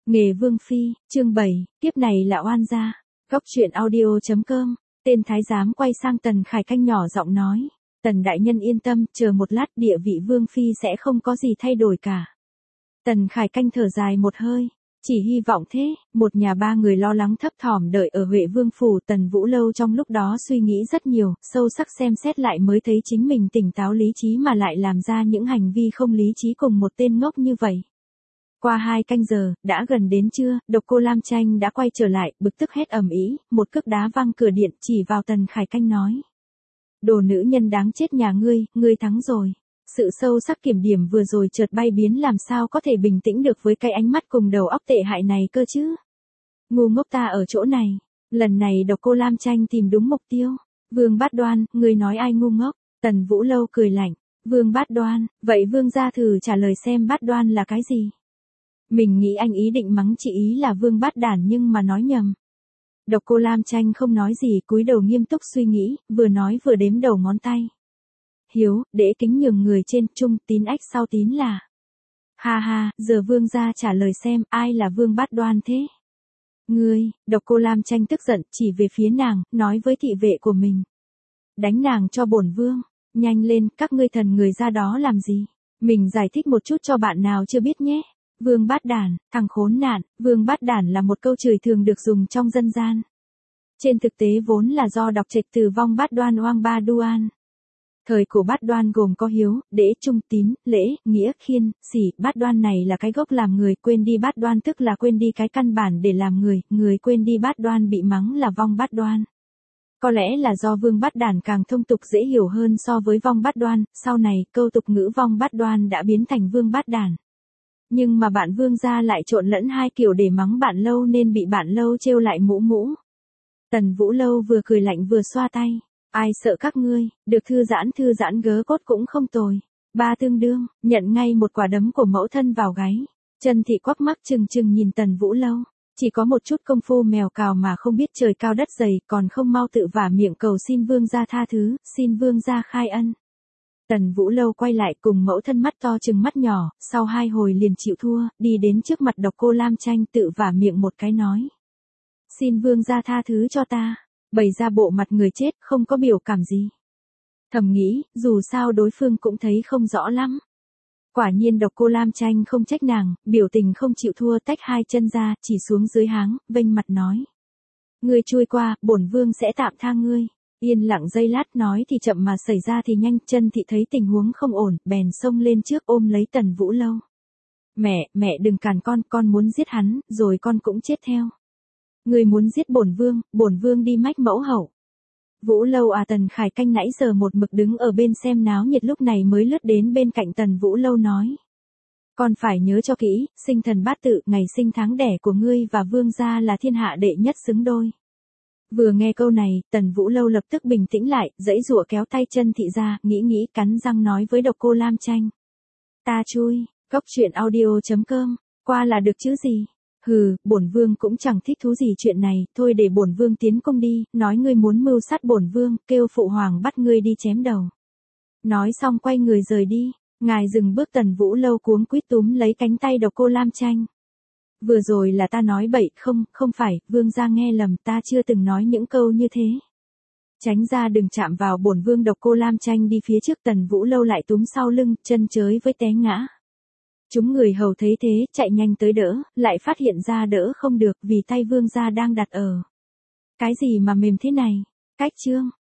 Nghề Vương Phi, chương 7, tiếp này là oan gia. Góc truyện audio.com, tên thái giám quay sang Tần Khải Canh nhỏ giọng nói. Tần đại nhân yên tâm, chờ một lát địa vị Vương Phi sẽ không có gì thay đổi cả. Tần Khải Canh thở dài một hơi. Chỉ hy vọng thế, một nhà ba người lo lắng thấp thỏm đợi ở Huệ Vương Phủ. Tần Vũ Lâu trong lúc đó suy nghĩ rất nhiều, sâu sắc xem xét lại mới thấy chính mình tỉnh táo lý trí mà lại làm ra những hành vi không lý trí cùng một tên ngốc như vậy. Qua 2 canh giờ, đã gần đến trưa, Độc Cô Lam Chanh đã quay trở lại, bực tức hét ầm ĩ, một cước đá văng cửa điện chỉ vào Tần Khải Canh nói. Đồ nữ nhân đáng chết nhà ngươi thắng rồi. Sự sâu sắc kiểm điểm vừa rồi chợt bay biến làm sao có thể bình tĩnh được với cái ánh mắt cùng đầu óc tệ hại này cơ chứ. Ngu ngốc ta ở chỗ này. Lần này Độc Cô Lam Chanh tìm đúng mục tiêu. Vương Bát Đoan, ngươi nói ai ngu ngốc? Tần Vũ Lâu cười lạnh. Vương Bát Đoan, vậy Vương gia thử trả lời xem Bát Đoan là cái gì? Mình nghĩ anh ý định mắng chị ý là Vương Bát Đản nhưng mà nói nhầm. Độc Cô Lam Chanh không nói gì, cúi đầu nghiêm túc suy nghĩ, vừa nói vừa đếm đầu ngón tay. Hiếu, để kính nhường người trên, trung, tín ách sau tín là. Ha ha, giờ Vương gia trả lời xem, ai là Vương Bát Đoan thế? Ngươi, Độc Cô Lam Chanh tức giận, chỉ về phía nàng, nói với thị vệ của mình. Đánh nàng cho bổn vương, nhanh lên, các ngươi thần người ra đó làm gì? Mình giải thích một chút cho bạn nào chưa biết nhé. Vương Bát Đản, thằng khốn nạn. Vương Bát Đản là một câu chửi thường được dùng trong dân gian. Trên thực tế vốn là do đọc trạch từ vong Bát Đoan oang ba đoan. Thời của Bát Đoan gồm có hiếu, đễ, trung, tín, lễ, nghĩa, khiên, sỉ. Bát Đoan này là cái gốc làm người, quên đi Bát Đoan tức là quên đi cái căn bản để làm người quên đi Bát Đoan bị mắng là vong Bát Đoan. Có lẽ là do Vương Bát Đản càng thông tục dễ hiểu hơn so với vong Bát Đoan, sau này câu tục ngữ vong Bát Đoan đã biến thành Vương Bát Đản. Nhưng mà bạn Vương gia lại trộn lẫn hai kiểu để mắng bạn Lâu nên bị bạn Lâu trêu lại mũ. Tần Vũ Lâu vừa cười lạnh vừa xoa tay. Ai sợ các ngươi, được thư giãn gớ cốt cũng không tồi. Ba tương đương, nhận ngay một quả đấm của mẫu thân vào gáy. Trần Thị quắc mắt trừng nhìn Tần Vũ Lâu. Chỉ có một chút công phu mèo cào mà không biết trời cao đất dày, còn không mau tự vả miệng cầu xin Vương gia tha thứ, xin Vương gia khai ân. Tần Vũ Lâu quay lại cùng mẫu thân mắt to trừng mắt nhỏ, sau 2 hồi liền chịu thua, đi đến trước mặt Độc Cô Lam Chanh tự vả miệng một cái nói. Xin Vương gia tha thứ cho ta, bày ra bộ mặt người chết không có biểu cảm gì. Thầm nghĩ, dù sao đối phương cũng thấy không rõ lắm. Quả nhiên Độc Cô Lam Chanh không trách nàng, biểu tình không chịu thua tách 2 chân ra, chỉ xuống dưới háng, vênh mặt nói. Ngươi chui qua, bổn Vương sẽ tạm tha ngươi. Yên lặng giây lát nói thì chậm mà xảy ra thì nhanh. Chân Thị thấy tình huống không ổn, bèn xông lên trước ôm lấy Tần Vũ Lâu. Mẹ đừng cản con muốn giết hắn, rồi con cũng chết theo. Người muốn giết bổn vương đi mách mẫu hậu. Vũ Lâu à? Tần Khải Canh nãy giờ một mực đứng ở bên xem náo nhiệt lúc này mới lướt đến bên cạnh Tần Vũ Lâu nói. Con phải nhớ cho kỹ, sinh thần bát tự, ngày sinh tháng đẻ của ngươi và Vương gia là thiên hạ đệ nhất xứng đôi. Vừa nghe câu này, Tần Vũ Lâu lập tức bình tĩnh lại, giãy giụa kéo tay Chân Thị ra, nghĩ cắn răng nói với Độc Cô Lam Chanh. Ta chui, góc truyện audio.com, qua là được chứ gì. Hừ, bổn vương cũng chẳng thích thú gì chuyện này, thôi để bổn vương tiến công đi, nói ngươi muốn mưu sát bổn vương, kêu phụ hoàng bắt ngươi đi chém đầu. Nói xong quay người rời đi, ngài dừng bước. Tần Vũ Lâu cuống quýt túm lấy cánh tay Độc Cô Lam Chanh. Vừa rồi là ta nói bậy, không phải, Vương gia nghe lầm, ta chưa từng nói những câu như thế. Tránh ra, đừng chạm vào bổn vương. Độc Cô Lam Chanh đi phía trước, Tần Vũ Lâu lại túm sau lưng, chân chới với té ngã. Chúng người hầu thấy thế, chạy nhanh tới đỡ, lại phát hiện ra đỡ không được vì tay Vương gia đang đặt ở. Cái gì mà mềm thế này? Cách chương.